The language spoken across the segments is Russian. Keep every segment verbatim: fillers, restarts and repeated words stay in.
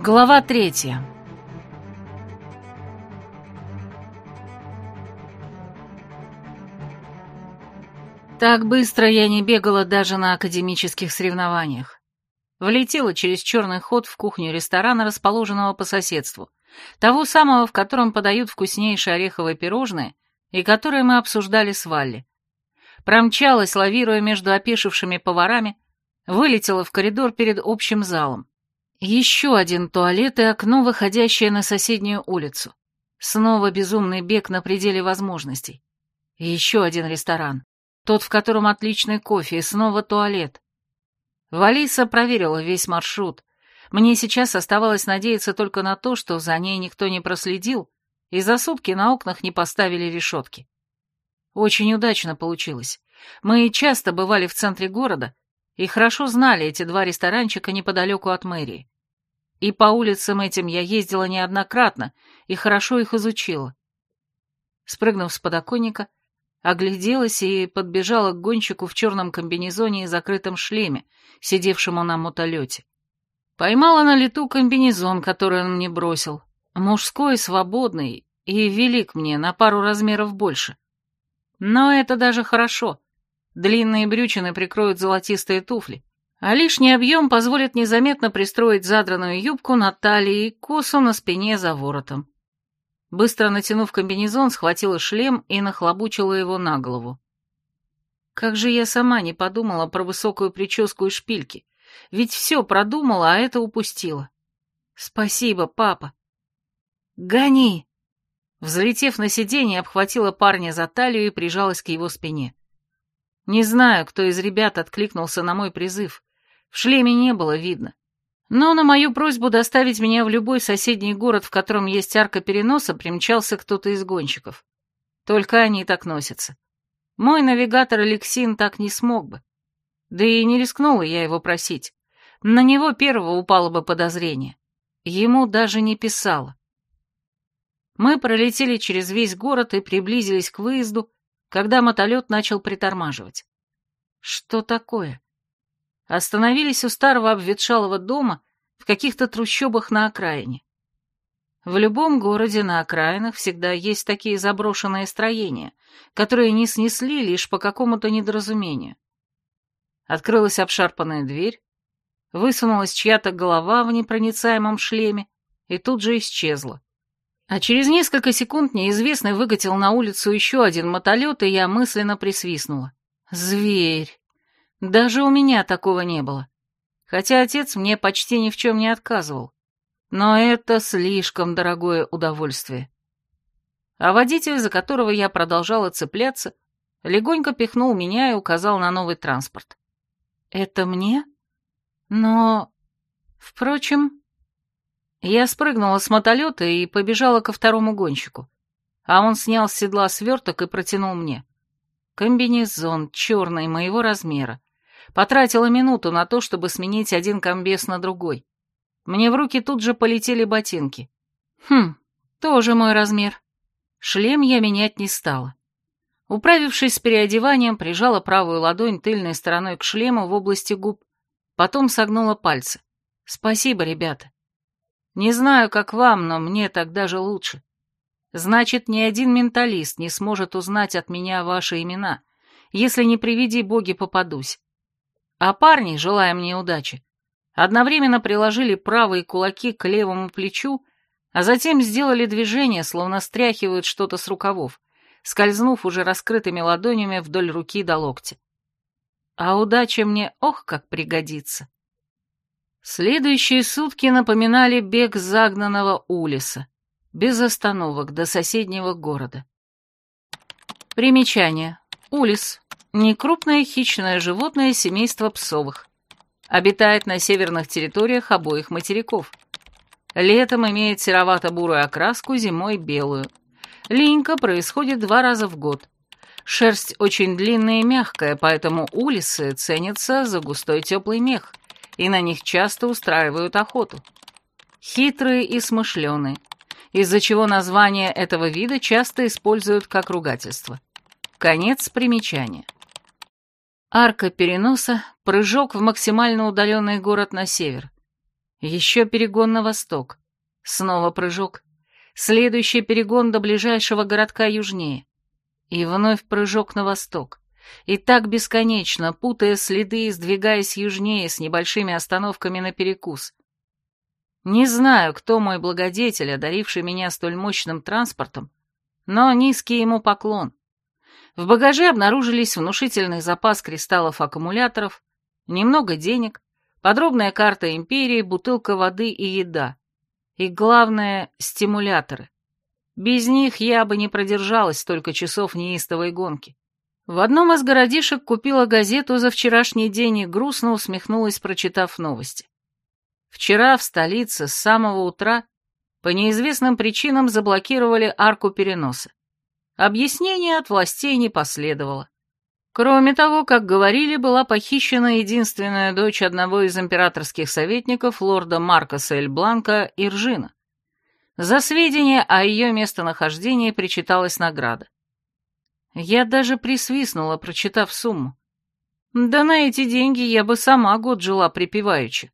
Глава третья. Так быстро я не бегала даже на академических соревнованиях. Влетела через черный ход в кухню ресторана, расположенного по соседству, того самого, в котором подают вкуснейшие ореховые пирожные и которые мы обсуждали с Валли. Промчалась, лавируя между опешившими поварами, вылетела в коридор перед общим залом. Еще один туалет и окно, выходящее на соседнюю улицу. Снова безумный бег на пределе возможностей. И еще один ресторан. Тот, в котором отличный кофе, и снова туалет. Валиса проверила весь маршрут. Мне сейчас оставалось надеяться только на то, что за ней никто не проследил, и за сутки на окнах не поставили решетки. Очень удачно получилось. Мы часто бывали в центре города, и хорошо знали эти два ресторанчика неподалеку от мэрии. И по улицам этим я ездила неоднократно и хорошо их изучила. Спрыгнув с подоконника, огляделась и подбежала к гонщику в черном комбинезоне и закрытом шлеме, сидевшему на мотолете. Поймала на лету комбинезон, который он мне бросил. Мужской, свободный и велик мне на пару размеров больше. Но это даже хорошо. Длинные брючины прикроют золотистые туфли, а лишний объем позволит незаметно пристроить задранную юбку на талии и косу на спине за воротом. Быстро натянув комбинезон, схватила шлем и нахлобучила его на голову. Как же я сама не подумала про высокую прическу и шпильки, ведь все продумала, а это упустила. Спасибо, папа. Гони! Взлетев на сиденье, обхватила парня за талию и прижалась к его спине. Не знаю, кто из ребят откликнулся на мой призыв. В шлеме не было видно. Но на мою просьбу доставить меня в любой соседний город, в котором есть арка переноса, примчался кто-то из гонщиков. Только они так носятся. Мой навигатор Алексин так не смог бы. Да и не рискнула я его просить. На него первого упало бы подозрение. Ему даже не писала. Мы пролетели через весь город и приблизились к выезду, когда мотолет начал притормаживать. Что такое? Остановились у старого обветшалого дома в каких-то трущобах на окраине. В любом городе на окраинах всегда есть такие заброшенные строения, которые не снесли лишь по какому-то недоразумению. Открылась обшарпанная дверь, высунулась чья-то голова в непроницаемом шлеме и тут же исчезла. А через несколько секунд неизвестный выкатил на улицу еще один мотолет, и я мысленно присвистнула. Зверь! Даже у меня такого не было. Хотя отец мне почти ни в чем не отказывал. Но это слишком дорогое удовольствие. А водитель, за которого я продолжала цепляться, легонько пихнул меня и указал на новый транспорт. Это мне? Но... Впрочем... Я спрыгнула с мотолета и побежала ко второму гонщику, а он снял с седла сверток и протянул мне. Комбинезон, черный, моего размера. Потратила минуту на то, чтобы сменить один комбез на другой. Мне в руки тут же полетели ботинки. Хм, тоже мой размер. Шлем я менять не стала. Управившись с переодеванием, прижала правую ладонь тыльной стороной к шлему в области губ, потом согнула пальцы. Спасибо, ребята. Не знаю, как вам, но мне так даже лучше. Значит, ни один менталист не сможет узнать от меня ваши имена, если не приведи боги попадусь. А парни, желая мне удачи, одновременно приложили правые кулаки к левому плечу, а затем сделали движение, словно стряхивают что-то с рукавов, скользнув уже раскрытыми ладонями вдоль руки до локтя. А удача мне ох как пригодится. Следующие сутки напоминали бег загнанного улиса, без остановок до соседнего города. Примечание. Улис. Некрупное хищное животное семейства псовых. Обитает на северных территориях обоих материков. Летом имеет серовато-бурую окраску, зимой белую. Линька происходит два раза в год. Шерсть очень длинная и мягкая, поэтому улисы ценятся за густой теплый мех, и на них часто устраивают охоту. Хитрые и смышленые, из-за чего название этого вида часто используют как ругательство. Конец примечания. Арка переноса, прыжок в максимально удаленный город на север. Еще перегон на восток. Снова прыжок. Следующий перегон до ближайшего городка южнее. И вновь прыжок на восток. И так бесконечно, путая следы и сдвигаясь южнее с небольшими остановками на перекус. Не знаю, кто мой благодетель, одаривший меня столь мощным транспортом, но низкий ему поклон. В багаже обнаружились внушительный запас кристаллов-аккумуляторов, немного денег, подробная карта империи, бутылка воды и еда. И главное — стимуляторы. Без них я бы не продержалась столько часов неистовой гонки. В одном из городишек купила газету за вчерашний день и грустно усмехнулась, прочитав новости. Вчера в столице с самого утра по неизвестным причинам заблокировали арку переноса. Объяснения от властей не последовало. Кроме того, как говорили, была похищена единственная дочь одного из императорских советников, лорда Маркоса Эль Бланка, Иржина. За сведения о ее местонахождении причиталась награда. Я даже присвистнула, прочитав сумму. Да на эти деньги я бы сама год жила припеваючи.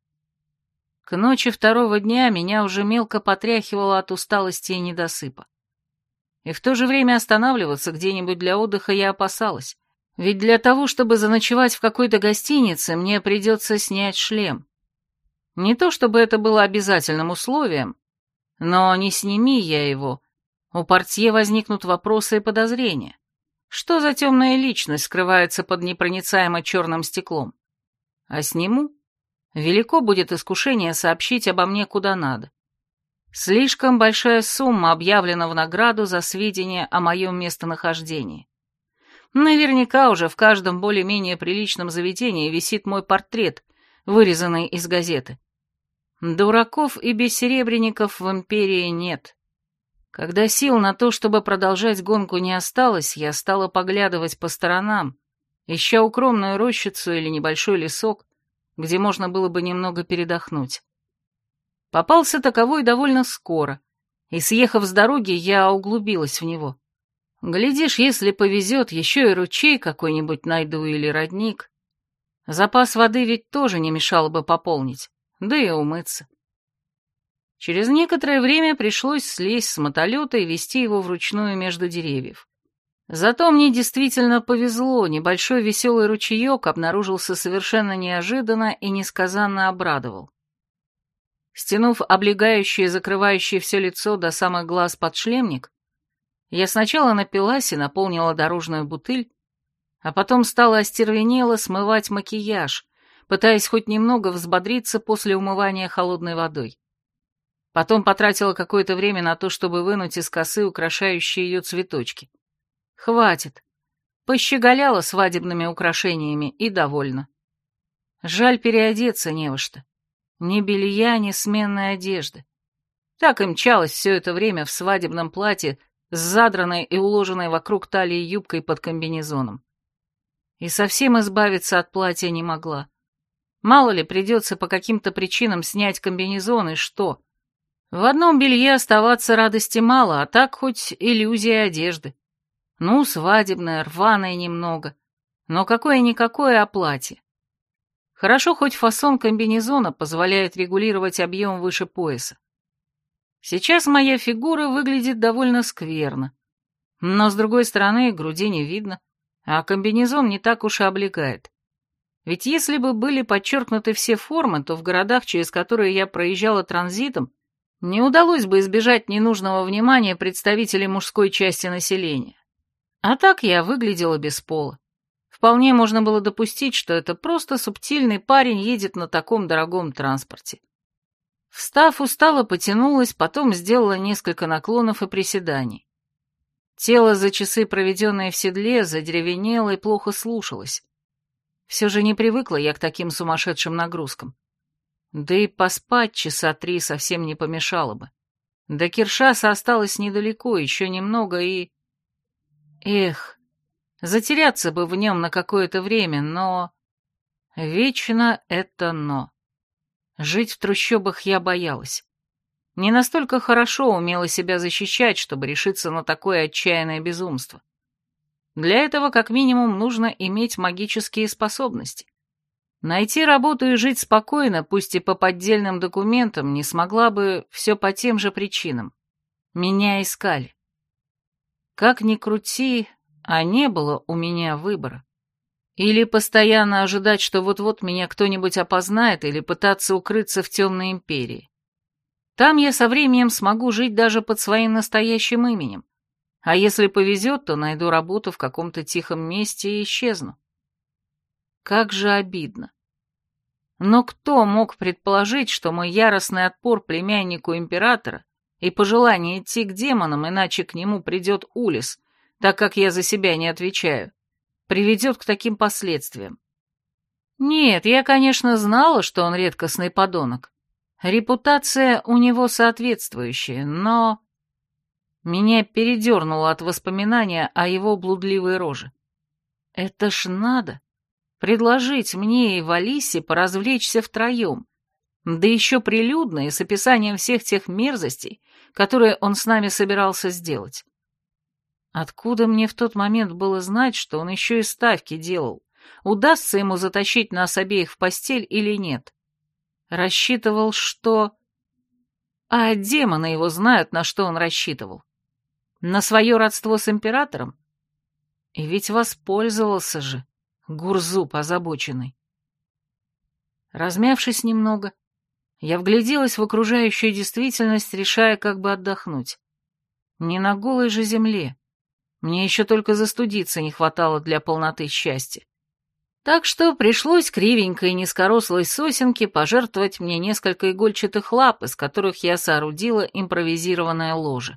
К ночи второго дня меня уже мелко потряхивало от усталости и недосыпа. И в то же время останавливаться где-нибудь для отдыха я опасалась. Ведь для того, чтобы заночевать в какой-то гостинице, мне придется снять шлем. Не то чтобы это было обязательным условием, но не сними я его, у портье возникнут вопросы и подозрения. Что за темная личность скрывается под непроницаемо черным стеклом? А сниму? Велико будет искушение сообщить обо мне куда надо. Слишком большая сумма объявлена в награду за сведения о моем местонахождении. Наверняка уже в каждом более-менее приличном заведении висит мой портрет, вырезанный из газеты. Дураков и бессеребренников в империи нет. Когда сил на то, чтобы продолжать гонку, не осталось, я стала поглядывать по сторонам, ища укромную рощицу или небольшой лесок, где можно было бы немного передохнуть. Попался таковой довольно скоро, и, съехав с дороги, я углубилась в него. Глядишь, если повезет, еще и ручей какой-нибудь найду или родник. Запас воды ведь тоже не мешало бы пополнить, да и умыться. Через некоторое время пришлось слезть с мотолета и вести его вручную между деревьев. Зато мне действительно повезло, небольшой веселый ручеек обнаружился совершенно неожиданно и несказанно обрадовал. Стянув облегающий и закрывающий все лицо до самых глаз подшлемник, я сначала напилась и наполнила дорожную бутыль, а потом стала остервенело смывать макияж, пытаясь хоть немного взбодриться после умывания холодной водой. Потом потратила какое-то время на то, чтобы вынуть из косы украшающие ее цветочки. Хватит. Пощеголяла свадебными украшениями и довольна. Жаль, переодеться не во что. Ни белья, ни сменной одежды. Так и мчалась все это время в свадебном платье с задранной и уложенной вокруг талии юбкой под комбинезоном. И совсем избавиться от платья не могла. Мало ли, придется по каким-то причинам снять комбинезон, и что? В одном белье оставаться радости мало, а так хоть иллюзия одежды. Ну, свадебная, рваная немного. Но какое-никакое, а платье. Хорошо, хоть фасон комбинезона позволяет регулировать объем выше пояса. Сейчас моя фигура выглядит довольно скверно. Но, с другой стороны, груди не видно, а комбинезон не так уж и облегает. Ведь если бы были подчеркнуты все формы, то в городах, через которые я проезжала транзитом, не удалось бы избежать ненужного внимания представителей мужской части населения. А так я выглядела без пола. Вполне можно было допустить, что это просто субтильный парень едет на таком дорогом транспорте. Встав, устало потянулась, потом сделала несколько наклонов и приседаний. Тело за часы, проведенные в седле, задеревенело и плохо слушалось. Все же не привыкла я к таким сумасшедшим нагрузкам. Да и поспать часа три совсем не помешало бы. До Киршаса осталось недалеко, еще немного и... Эх, затеряться бы в нем на какое-то время, но... Вечно это но. Жить в трущобах я боялась. Не настолько хорошо умела себя защищать, чтобы решиться на такое отчаянное безумство. Для этого, как минимум, нужно иметь магические способности. Найти работу и жить спокойно, пусть и по поддельным документам, не смогла бы все по тем же причинам. Меня искали. Как ни крути, а не было у меня выбора. Или постоянно ожидать, что вот-вот меня кто-нибудь опознает, или пытаться укрыться в темной империи. Там я со временем смогу жить даже под своим настоящим именем, а если повезет, то найду работу в каком-то тихом месте и исчезну. Как же обидно. Но кто мог предположить, что мой яростный отпор племяннику императора и пожелание идти к демонам, иначе к нему придет Улис, так как я за себя не отвечаю, приведет к таким последствиям? Нет, я, конечно, знала, что он редкостный подонок. Репутация у него соответствующая, но... Меня передернуло от воспоминания о его блудливой роже. Это ж надо. Предложить мне и Валисе поразвлечься втроем, да еще прилюдно и с описанием всех тех мерзостей, которые он с нами собирался сделать. Откуда мне в тот момент было знать, что он еще и ставки делал, удастся ему затащить нас обеих в постель или нет? Рассчитывал, что... А демоны его знают, на что он рассчитывал. На свое родство с императором? И ведь воспользовался же. Гурзуб озабоченный. Размявшись немного, я вгляделась в окружающую действительность, решая, как бы отдохнуть. Не на голой же земле. Мне еще только застудиться не хватало для полноты счастья. Так что пришлось кривенькой и низкорослой сосенке пожертвовать мне несколько игольчатых лап, из которых я соорудила импровизированное ложе.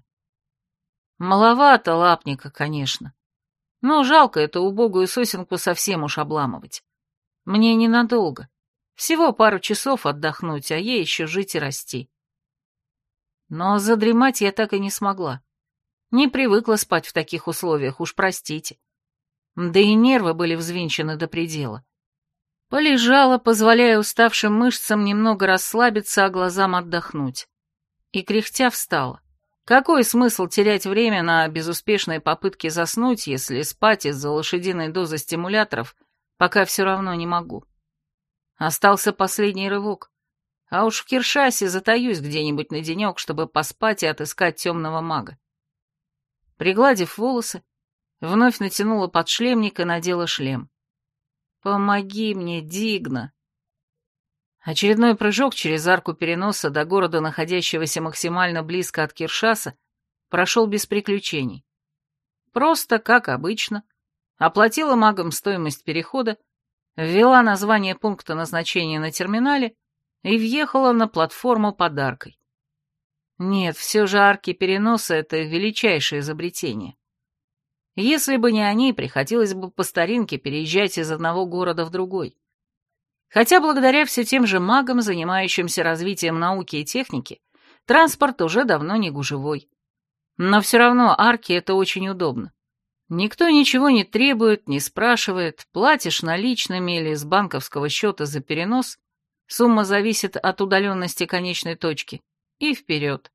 Маловато лапника, конечно. Но жалко эту убогую сосенку совсем уж обламывать. Мне ненадолго. Всего пару часов отдохнуть, а ей еще жить и расти. Но задремать я так и не смогла. Не привыкла спать в таких условиях, уж простите. Да и нервы были взвинчены до предела. Полежала, позволяя уставшим мышцам немного расслабиться, а глазам отдохнуть. И кряхтя встала. Какой смысл терять время на безуспешные попытки заснуть, если спать из-за лошадиной дозы стимуляторов пока все равно не могу? Остался последний рывок. А уж в Киршасе затаюсь где-нибудь на денек, чтобы поспать и отыскать темного мага. Пригладив волосы, вновь натянула подшлемник и надела шлем. «Помоги мне, Дигна!» Очередной прыжок через арку переноса до города, находящегося максимально близко от Киршаса, прошел без приключений. Просто, как обычно, оплатила магам стоимость перехода, ввела название пункта назначения на терминале и въехала на платформу под аркой. Нет, все же арки переноса — это величайшее изобретение. Если бы не они, приходилось бы по старинке переезжать из одного города в другой. Хотя благодаря все тем же магам, занимающимся развитием науки и техники, транспорт уже давно не гужевой. Но все равно арки — это очень удобно. Никто ничего не требует, не спрашивает, платишь наличными или с банковского счета за перенос, сумма зависит от удаленности конечной точки, и вперед.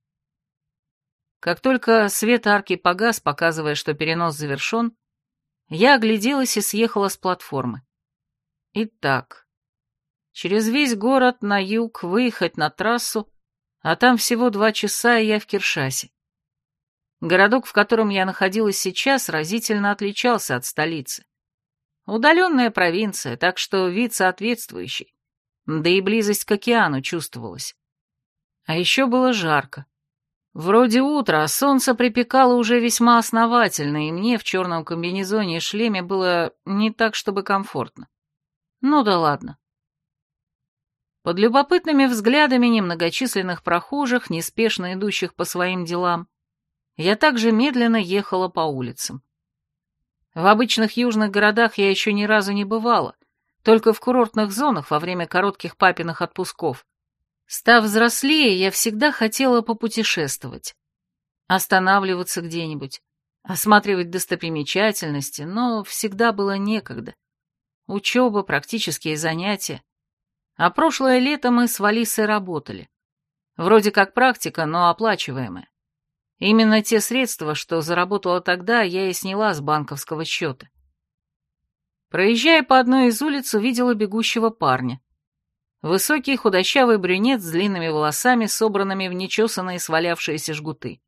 Как только свет арки погас, показывая, что перенос завершен, я огляделась и съехала с платформы. Итак, через весь город на юг выехать на трассу, а там всего два часа, и я в Киршасе. Городок, в котором я находилась сейчас, разительно отличался от столицы. Удаленная провинция, так что вид соответствующий, да и близость к океану чувствовалась. А еще было жарко. Вроде утра, а солнце припекало уже весьма основательно, и мне в черном комбинезоне и шлеме было не так, чтобы комфортно. Ну да ладно. Под любопытными взглядами немногочисленных прохожих, неспешно идущих по своим делам, я также медленно ехала по улицам. В обычных южных городах я еще ни разу не бывала, только в курортных зонах во время коротких папиных отпусков. Став взрослее, я всегда хотела попутешествовать. Останавливаться где-нибудь, осматривать достопримечательности, но всегда было некогда. Учеба, практические занятия. А прошлое лето мы с Валисой работали. Вроде как практика, но оплачиваемая. Именно те средства, что заработала тогда, я и сняла с банковского счета. Проезжая по одной из улиц, увидела бегущего парня. Высокий худощавый брюнет с длинными волосами, собранными в нечесанные свалявшиеся жгуты.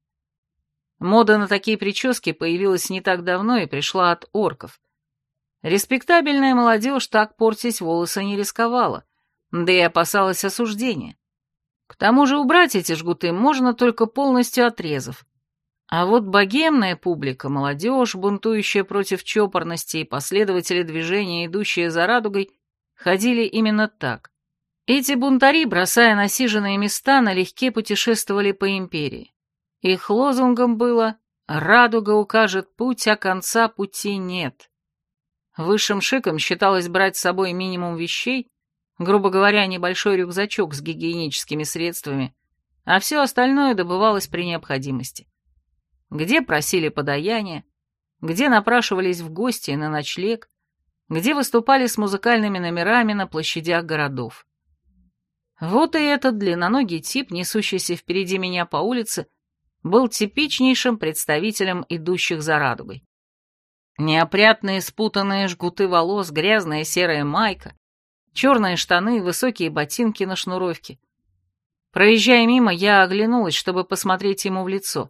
Мода на такие прически появилась не так давно и пришла от орков. Респектабельная молодежь так портить волосы не рисковала, да и опасалась осуждения. К тому же убрать эти жгуты можно только полностью отрезав. А вот богемная публика, молодежь, бунтующая против чопорности, и последователи движения, идущие за радугой, ходили именно так. Эти бунтари, бросая насиженные места, налегке путешествовали по империи. Их лозунгом было «Радуга укажет путь, а конца пути нет». Высшим шиком считалось брать с собой минимум вещей, грубо говоря, небольшой рюкзачок с гигиеническими средствами, а все остальное добывалось при необходимости. Где просили подаяния, где напрашивались в гости и на ночлег, где выступали с музыкальными номерами на площадях городов. Вот и этот длинноногий тип, несущийся впереди меня по улице, был типичнейшим представителем идущих за радугой. Неопрятные спутанные жгуты волос, грязная серая майка, черные штаны, высокие ботинки на шнуровке. Проезжая мимо, я оглянулась, чтобы посмотреть ему в лицо.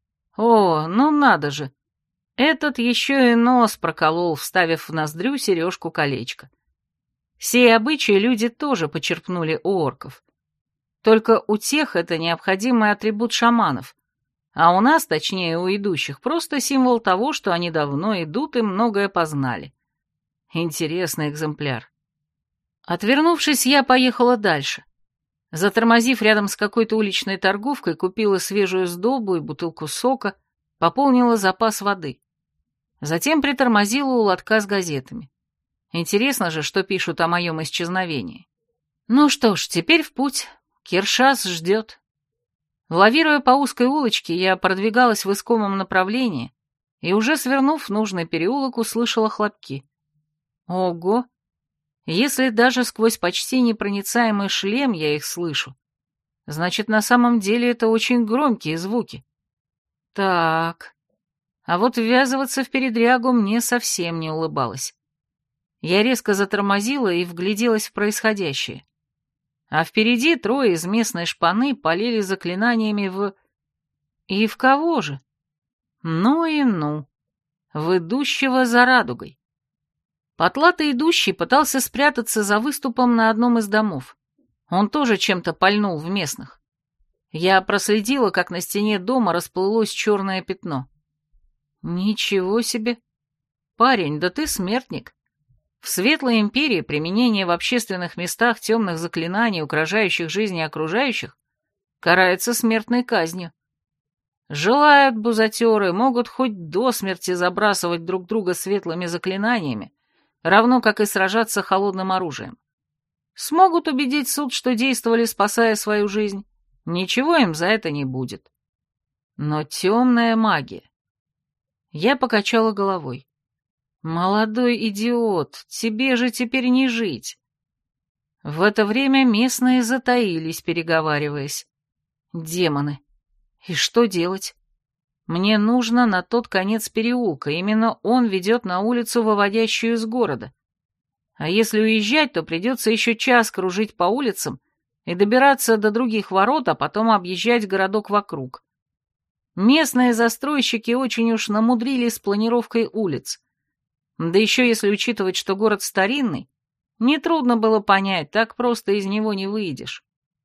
О, ну надо же! Этот еще и нос проколол, вставив в ноздрю сережку-колечко. Сей обычаи люди тоже почерпнули у орков. Только у тех это необходимый атрибут шаманов, а у нас, точнее у идущих, просто символ того, что они давно идут и многое познали. Интересный экземпляр. Отвернувшись, я поехала дальше. Затормозив рядом с какой-то уличной торговкой, купила свежую сдобу и бутылку сока, пополнила запас воды. Затем притормозила у лотка с газетами. Интересно же, что пишут о моем исчезновении. Ну что ж, теперь в путь. Киршас ждет. Лавируя по узкой улочке, я продвигалась в искомом направлении и, уже свернув в нужный переулок, услышала хлопки. Ого! Если даже сквозь почти непроницаемый шлем я их слышу, значит, на самом деле это очень громкие звуки. Так, а вот ввязываться в передрягу мне совсем не улыбалось. Я резко затормозила и вгляделась в происходящее. А впереди трое из местной шпаны полили заклинаниями в... И в кого же? Ну и ну. В идущего за радугой. Потлатый идущий пытался спрятаться за выступом на одном из домов. Он тоже чем-то пальнул в местных. Я проследила, как на стене дома расплылось черное пятно. Ничего себе! Парень, да ты смертник. В Светлой Империи применение в общественных местах темных заклинаний, угрожающих жизни окружающих, карается смертной казнью. Желают бузатеры, могут хоть до смерти забрасывать друг друга светлыми заклинаниями, равно как и сражаться холодным оружием. Смогут убедить суд, что действовали, спасая свою жизнь. Ничего им за это не будет. Но темная магия. Я покачала головой. Молодой идиот, тебе же теперь не жить. В это время местные затаились, переговариваясь. Демоны. И что делать? Мне нужно на тот конец переулка, именно он ведет на улицу, выводящую из города. А если уезжать, то придется еще час кружить по улицам и добираться до других ворот, а потом объезжать городок вокруг. Местные застройщики очень уж намудрили с планировкой улиц. Да еще если учитывать, что город старинный, нетрудно было понять, так просто из него не выйдешь.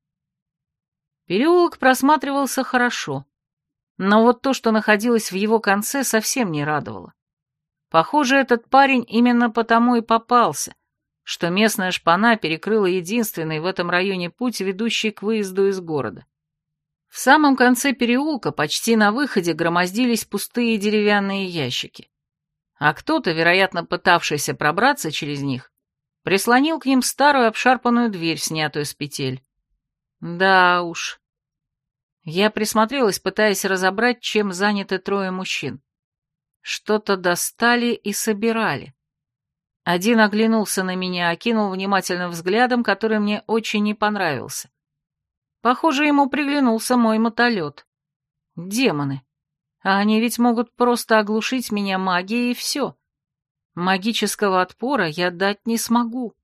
Переулок просматривался хорошо. Но вот то, что находилось в его конце, совсем не радовало. Похоже, этот парень именно потому и попался, что местная шпана перекрыла единственный в этом районе путь, ведущий к выезду из города. В самом конце переулка, почти на выходе, громоздились пустые деревянные ящики. А кто-то, вероятно, пытавшийся пробраться через них, прислонил к ним старую обшарпанную дверь, снятую с петель. Да уж... Я присмотрелась, пытаясь разобрать, чем заняты трое мужчин. Что-то достали и собирали. Один оглянулся на меня, окинул внимательным взглядом, который мне очень не понравился. Похоже, ему приглянулся мой мотолет. Демоны. А они ведь могут просто оглушить меня магией, и все. Магического отпора я дать не смогу.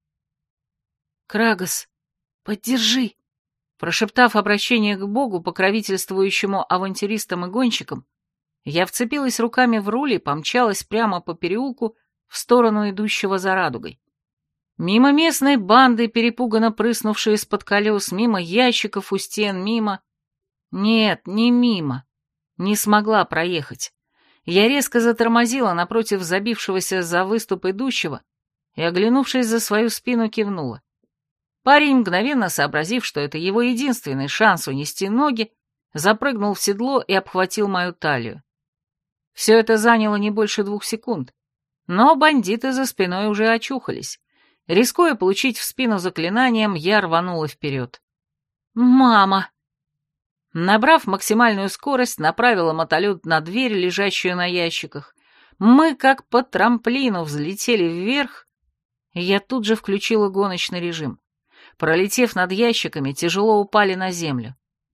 «Крагос, поддержи!» Прошептав обращение к Богу, покровительствующему авантюристам и гонщикам, я вцепилась руками в руль и помчалась прямо по переулку в сторону идущего за радугой. Мимо местной банды, перепуганно прыснувшей из-под колес, мимо ящиков у стен, мимо... Нет, не мимо. Не смогла проехать. Я резко затормозила напротив забившегося за выступ идущего и, оглянувшись за свою спину, кивнула. Парень, мгновенно сообразив, что это его единственный шанс унести ноги, запрыгнул в седло и обхватил мою талию. Все это заняло не больше двух секунд, но бандиты за спиной уже очухались. Рискуя получить в спину заклинанием, я рванула вперед. «Мама!» Набрав максимальную скорость, направила мотолет на дверь, лежащую на ящиках. Мы, как по трамплину, взлетели вверх, и я тут же включила гоночный режим. Пролетев над ящиками, тяжело упали на землю.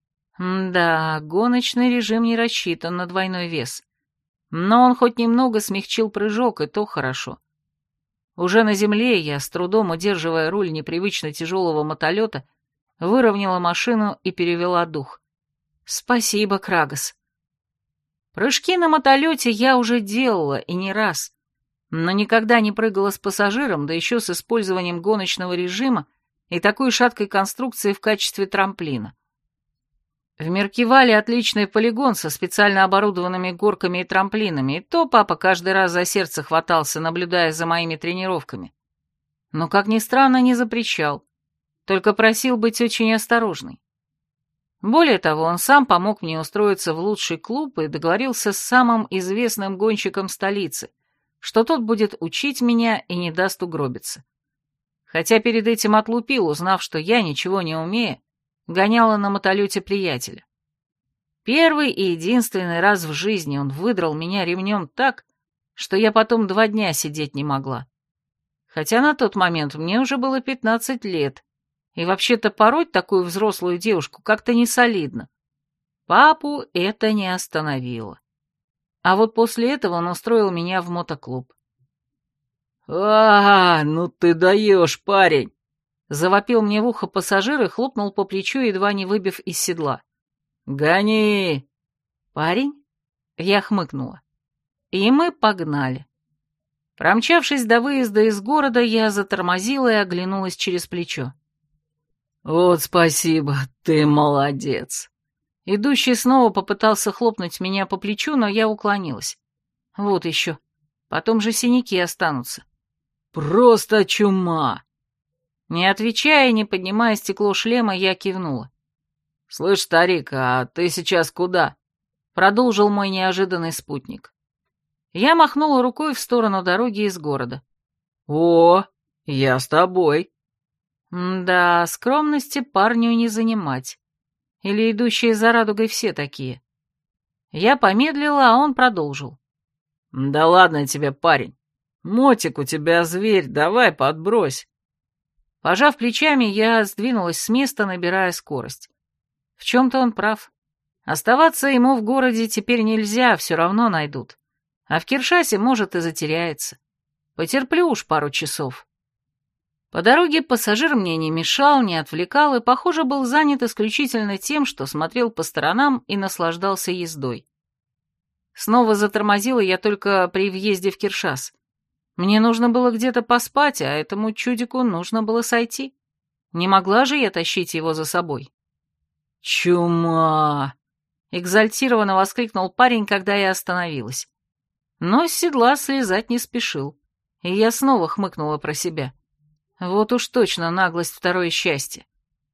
Да, гоночный режим не рассчитан на двойной вес. Но он хоть немного смягчил прыжок, и то хорошо. Уже на земле я, с трудом удерживая руль непривычно тяжелого мотолета, выровняла машину и перевела дух. Спасибо, Крагос. Прыжки на мотолете я уже делала, и не раз, но никогда не прыгала с пассажиром, да еще с использованием гоночного режима и такой шаткой конструкции в качестве трамплина. В Меркивале отличный полигон со специально оборудованными горками и трамплинами, и то папа каждый раз за сердце хватался, наблюдая за моими тренировками. Но, как ни странно, не запрещал, только просил быть очень осторожной. Более того, он сам помог мне устроиться в лучший клуб и договорился с самым известным гонщиком столицы, что тот будет учить меня и не даст угробиться. Хотя перед этим отлупил, узнав, что я, ничего не умея, гоняла на мотолете приятеля. Первый и единственный раз в жизни он выдрал меня ремнем так, что я потом два дня сидеть не могла. Хотя на тот момент мне уже было пятнадцать лет, и вообще-то пороть такую взрослую девушку как-то не солидно. Папу это не остановило. А вот после этого он устроил меня в мотоклуб. «А, ну ты даешь, парень!» Завопил мне в ухо пассажир и хлопнул по плечу, едва не выбив из седла. «Гони!» «Парень?» Я хмыкнула. И мы погнали. Промчавшись до выезда из города, я затормозила и оглянулась через плечо. «Вот спасибо, ты молодец!» Идущий снова попытался хлопнуть меня по плечу, но я уклонилась. Вот еще. Потом же синяки останутся. «Просто чума!» Не отвечая и не поднимая стекло шлема, я кивнула. «Слышь, старик, а ты сейчас куда?» Продолжил мой неожиданный спутник. Я махнула рукой в сторону дороги из города. «О, я с тобой!» Да, скромности парню не занимать. Или идущие за радугой все такие. Я помедлила, а он продолжил. «Да ладно тебе, парень. Мотик у тебя зверь, давай подбрось». Пожав плечами, я сдвинулась с места, набирая скорость. В чем-то он прав. Оставаться ему в городе теперь нельзя, все равно найдут. А в Киршасе, может, и затеряется. Потерплю уж пару часов. По дороге пассажир мне не мешал, не отвлекал и, похоже, был занят исключительно тем, что смотрел по сторонам и наслаждался ездой. Снова затормозила я только при въезде в Киршас. Мне нужно было где-то поспать, а этому чудику нужно было сойти. Не могла же я тащить его за собой. «Чума!» — экзальтированно воскликнул парень, когда я остановилась. Но с седла слезать не спешил, и я снова хмыкнула про себя. Вот уж точно наглость второе счастье.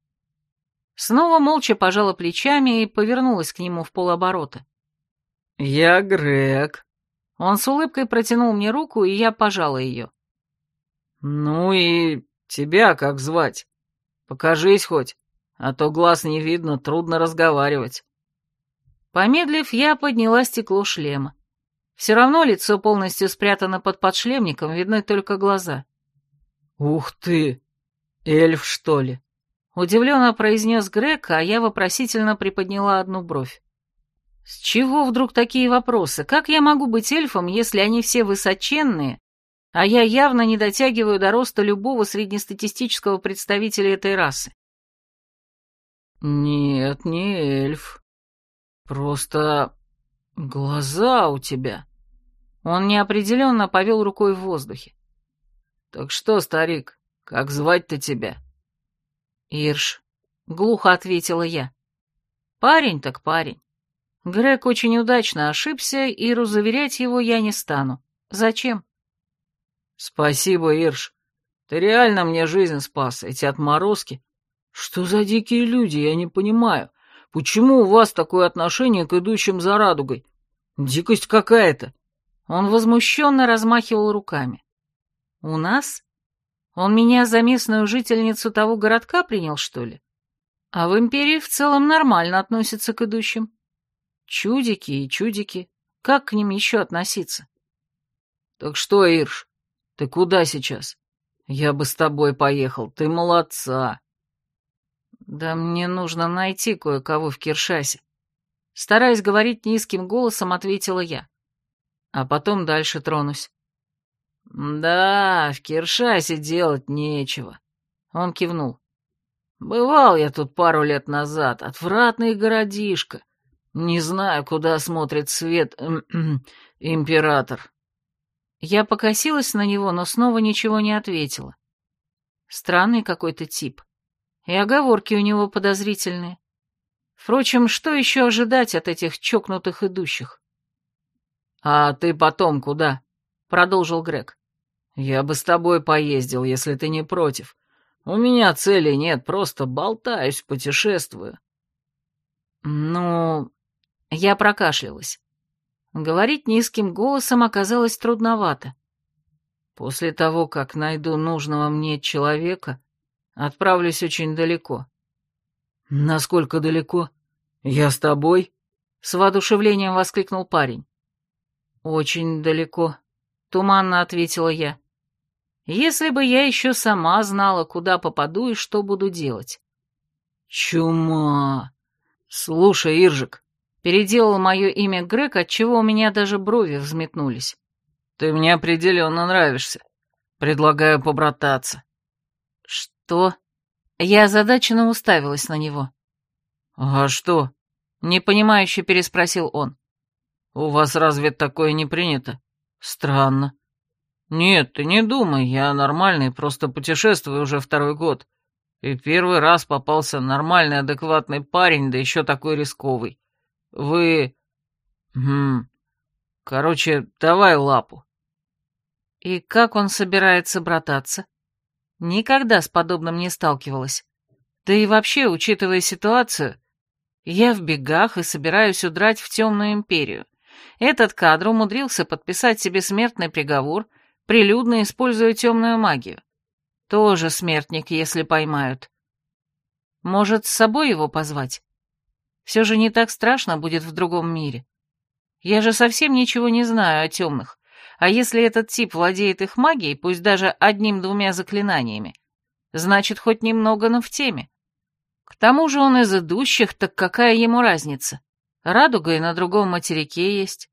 Снова молча пожала плечами и повернулась к нему в полоборота. «Я Грег». Он с улыбкой протянул мне руку, и я пожала ее. «Ну и тебя как звать? Покажись хоть, а то глаз не видно, трудно разговаривать». Помедлив, я подняла стекло шлема. Все равно лицо полностью спрятано под подшлемником, видны только глаза. «Ух ты! Эльф, что ли?» Удивленно произнес Грег, а я вопросительно приподняла одну бровь. С чего вдруг такие вопросы? Как я могу быть эльфом, если они все высоченные, а я явно не дотягиваю до роста любого среднестатистического представителя этой расы. Нет, не эльф. Просто глаза у тебя. Он неопределенно повел рукой в воздухе. Так что, старик, как звать-то тебя? Ирш, глухо ответила я. Парень так парень. Грег очень удачно ошибся, и разуверять его я не стану. Зачем? Спасибо, Ирш. Ты реально мне жизнь спас, эти отморозки. Что за дикие люди, я не понимаю. Почему у вас такое отношение к идущим за радугой? Дикость какая-то. Он возмущенно размахивал руками. У нас? Он меня за местную жительницу того городка принял, что ли? А в империи в целом нормально относятся к идущим. Чудики и чудики. Как к ним еще относиться? Так что, Ирш, ты куда сейчас? Я бы с тобой поехал, ты молодца. Да мне нужно найти кое-кого в Киршасе. Стараясь говорить низким голосом, ответила я. А потом дальше тронусь. Да, в Киршасе делать нечего. Он кивнул. Бывал я тут пару лет назад, отвратный городишко. Не знаю, куда смотрит свет император. Я покосилась на него, но снова ничего не ответила. Странный какой-то тип. И оговорки у него подозрительные. Впрочем, что еще ожидать от этих чокнутых идущих? «А ты потом куда?» — продолжил Грег. «Я бы с тобой поездил, если ты не против. У меня цели нет, просто болтаюсь, путешествую». «Ну...» Я прокашлялась. Говорить низким голосом оказалось трудновато. «После того, как найду нужного мне человека, отправлюсь очень далеко». «Насколько далеко? Я с тобой?» — с воодушевлением воскликнул парень. «Очень далеко», — туманно ответила я. «Если бы я еще сама знала, куда попаду и что буду делать». «Чума! Слушай, Иржик», — переделал мое имя Грег, отчего у меня даже брови взметнулись. «Ты мне определенно нравишься. Предлагаю побрататься». «Что?» Я озадаченно уставилась на него. «А что?» — непонимающе переспросил он. «У вас разве такое не принято? Странно». «Нет, ты не думай, я нормальный, просто путешествую уже второй год. И первый раз попался нормальный, адекватный парень, да еще такой рисковый. Вы... Хм... Короче, давай лапу». И как он собирается брататься? Никогда с подобным не сталкивалась. Да и вообще, учитывая ситуацию, я в бегах и собираюсь удрать в темную империю. Этот кадр умудрился подписать себе смертный приговор, прилюдно используя темную магию. Тоже смертник, если поймают. Может, с собой его позвать? Все же не так страшно будет в другом мире. Я же совсем ничего не знаю о темных. А если этот тип владеет их магией, пусть даже одним-двумя заклинаниями, значит, хоть немного, но в теме. К тому же он из идущих, так какая ему разница? Радуга и на другом материке есть.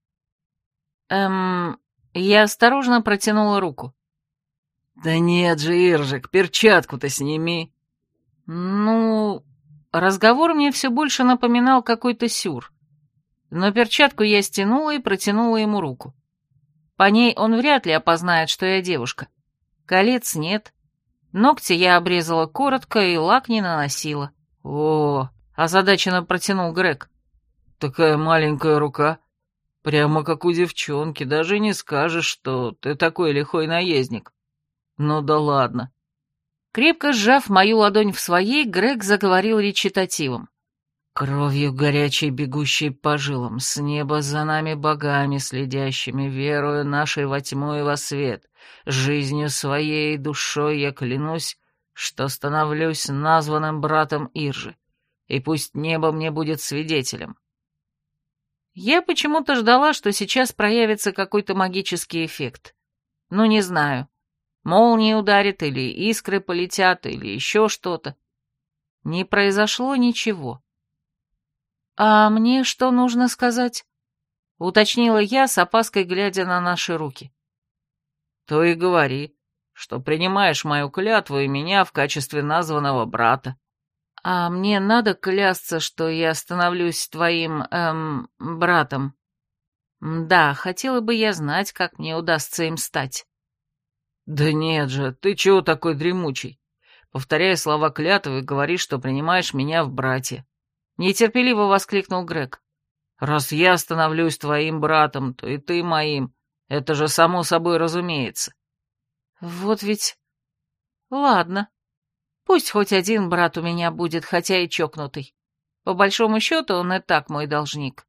Эм... Я осторожно протянула руку. «Да нет же, Иржик, перчатку-то сними». Ну, разговор мне все больше напоминал какой-то сюр. Но перчатку я стянула и протянула ему руку. По ней он вряд ли опознает, что я девушка. Колец нет. Ногти я обрезала коротко и лак не наносила. «О!» — озадаченно протянул Грег. «Такая маленькая рука. Прямо как у девчонки, даже не скажешь, что ты такой лихой наездник. Ну да ладно». Крепко сжав мою ладонь в своей, Грег заговорил речитативом. «Кровью горячей, бегущей по жилам, с неба за нами богами следящими, верую нашей во тьму и во свет, жизнью своей душой я клянусь, что становлюсь названным братом Иржи, и пусть небо мне будет свидетелем». Я почему-то ждала, что сейчас проявится какой-то магический эффект. Ну, не знаю, молнии ударит, или искры полетят, или еще что-то. Не произошло ничего. «А мне что нужно сказать?» — уточнила я, с опаской глядя на наши руки. То и говори, что принимаешь мою клятву и меня в качестве названного брата. А мне надо клясться, что я становлюсь твоим, эм, братом. Да, хотела бы я знать, как мне удастся им стать. Да нет же, ты чего такой дремучий? Повторяй слова клятвы и говори, что принимаешь меня в братья. Нетерпеливо воскликнул Грег. Раз я становлюсь твоим братом, то и ты моим. Это же само собой разумеется. Вот ведь... Ладно. Пусть хоть один брат у меня будет, хотя и чокнутый. По большому счету, он и так мой должник.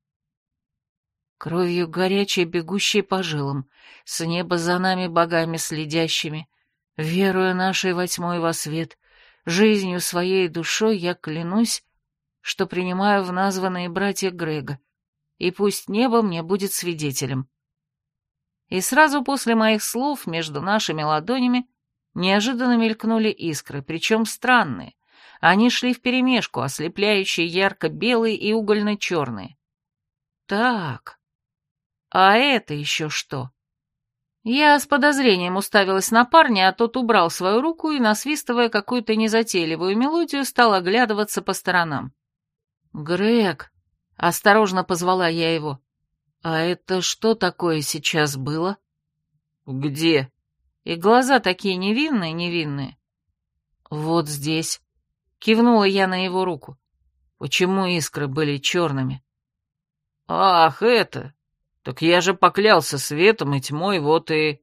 Кровью горячей, бегущей по жилам, с неба за нами богами следящими, веруя нашей во тьму и во свет, жизнью своей душой я клянусь, что принимаю в названные братья Грега, и пусть небо мне будет свидетелем. И сразу после моих слов между нашими ладонями неожиданно мелькнули искры, причем странные. Они шли вперемешку, ослепляющие ярко-белые и угольно-черные. Так, а это еще что? Я с подозрением уставилась на парня, а тот убрал свою руку и, насвистывая какую-то незатейливую мелодию, стал оглядываться по сторонам. «Грег», — осторожно позвала я его, — «а это что такое сейчас было?» «Где?» И глаза такие невинные-невинные. «Вот здесь», — кивнула я на его руку. «Почему искры были черными?» «Ах, это! Так я же поклялся светом и тьмой, вот и...»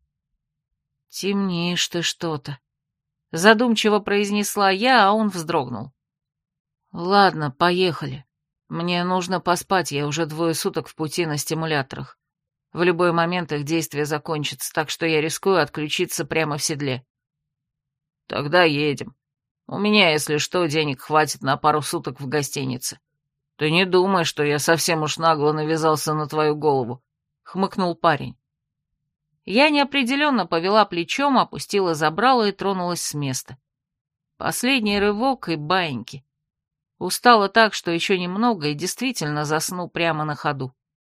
«Темнеешь ты что-то», — задумчиво произнесла я, а он вздрогнул. «Ладно, поехали. Мне нужно поспать, я уже двое суток в пути на стимуляторах. В любой момент их действие закончится, так что я рискую отключиться прямо в седле». «Тогда едем. У меня, если что, денег хватит на пару суток в гостинице. Ты не думай, что я совсем уж нагло навязался на твою голову», — хмыкнул парень. Я неопределенно повела плечом, опустила забрало и тронулась с места. Последний рывок и баиньки. Устала так, что еще немного и действительно засну прямо на ходу.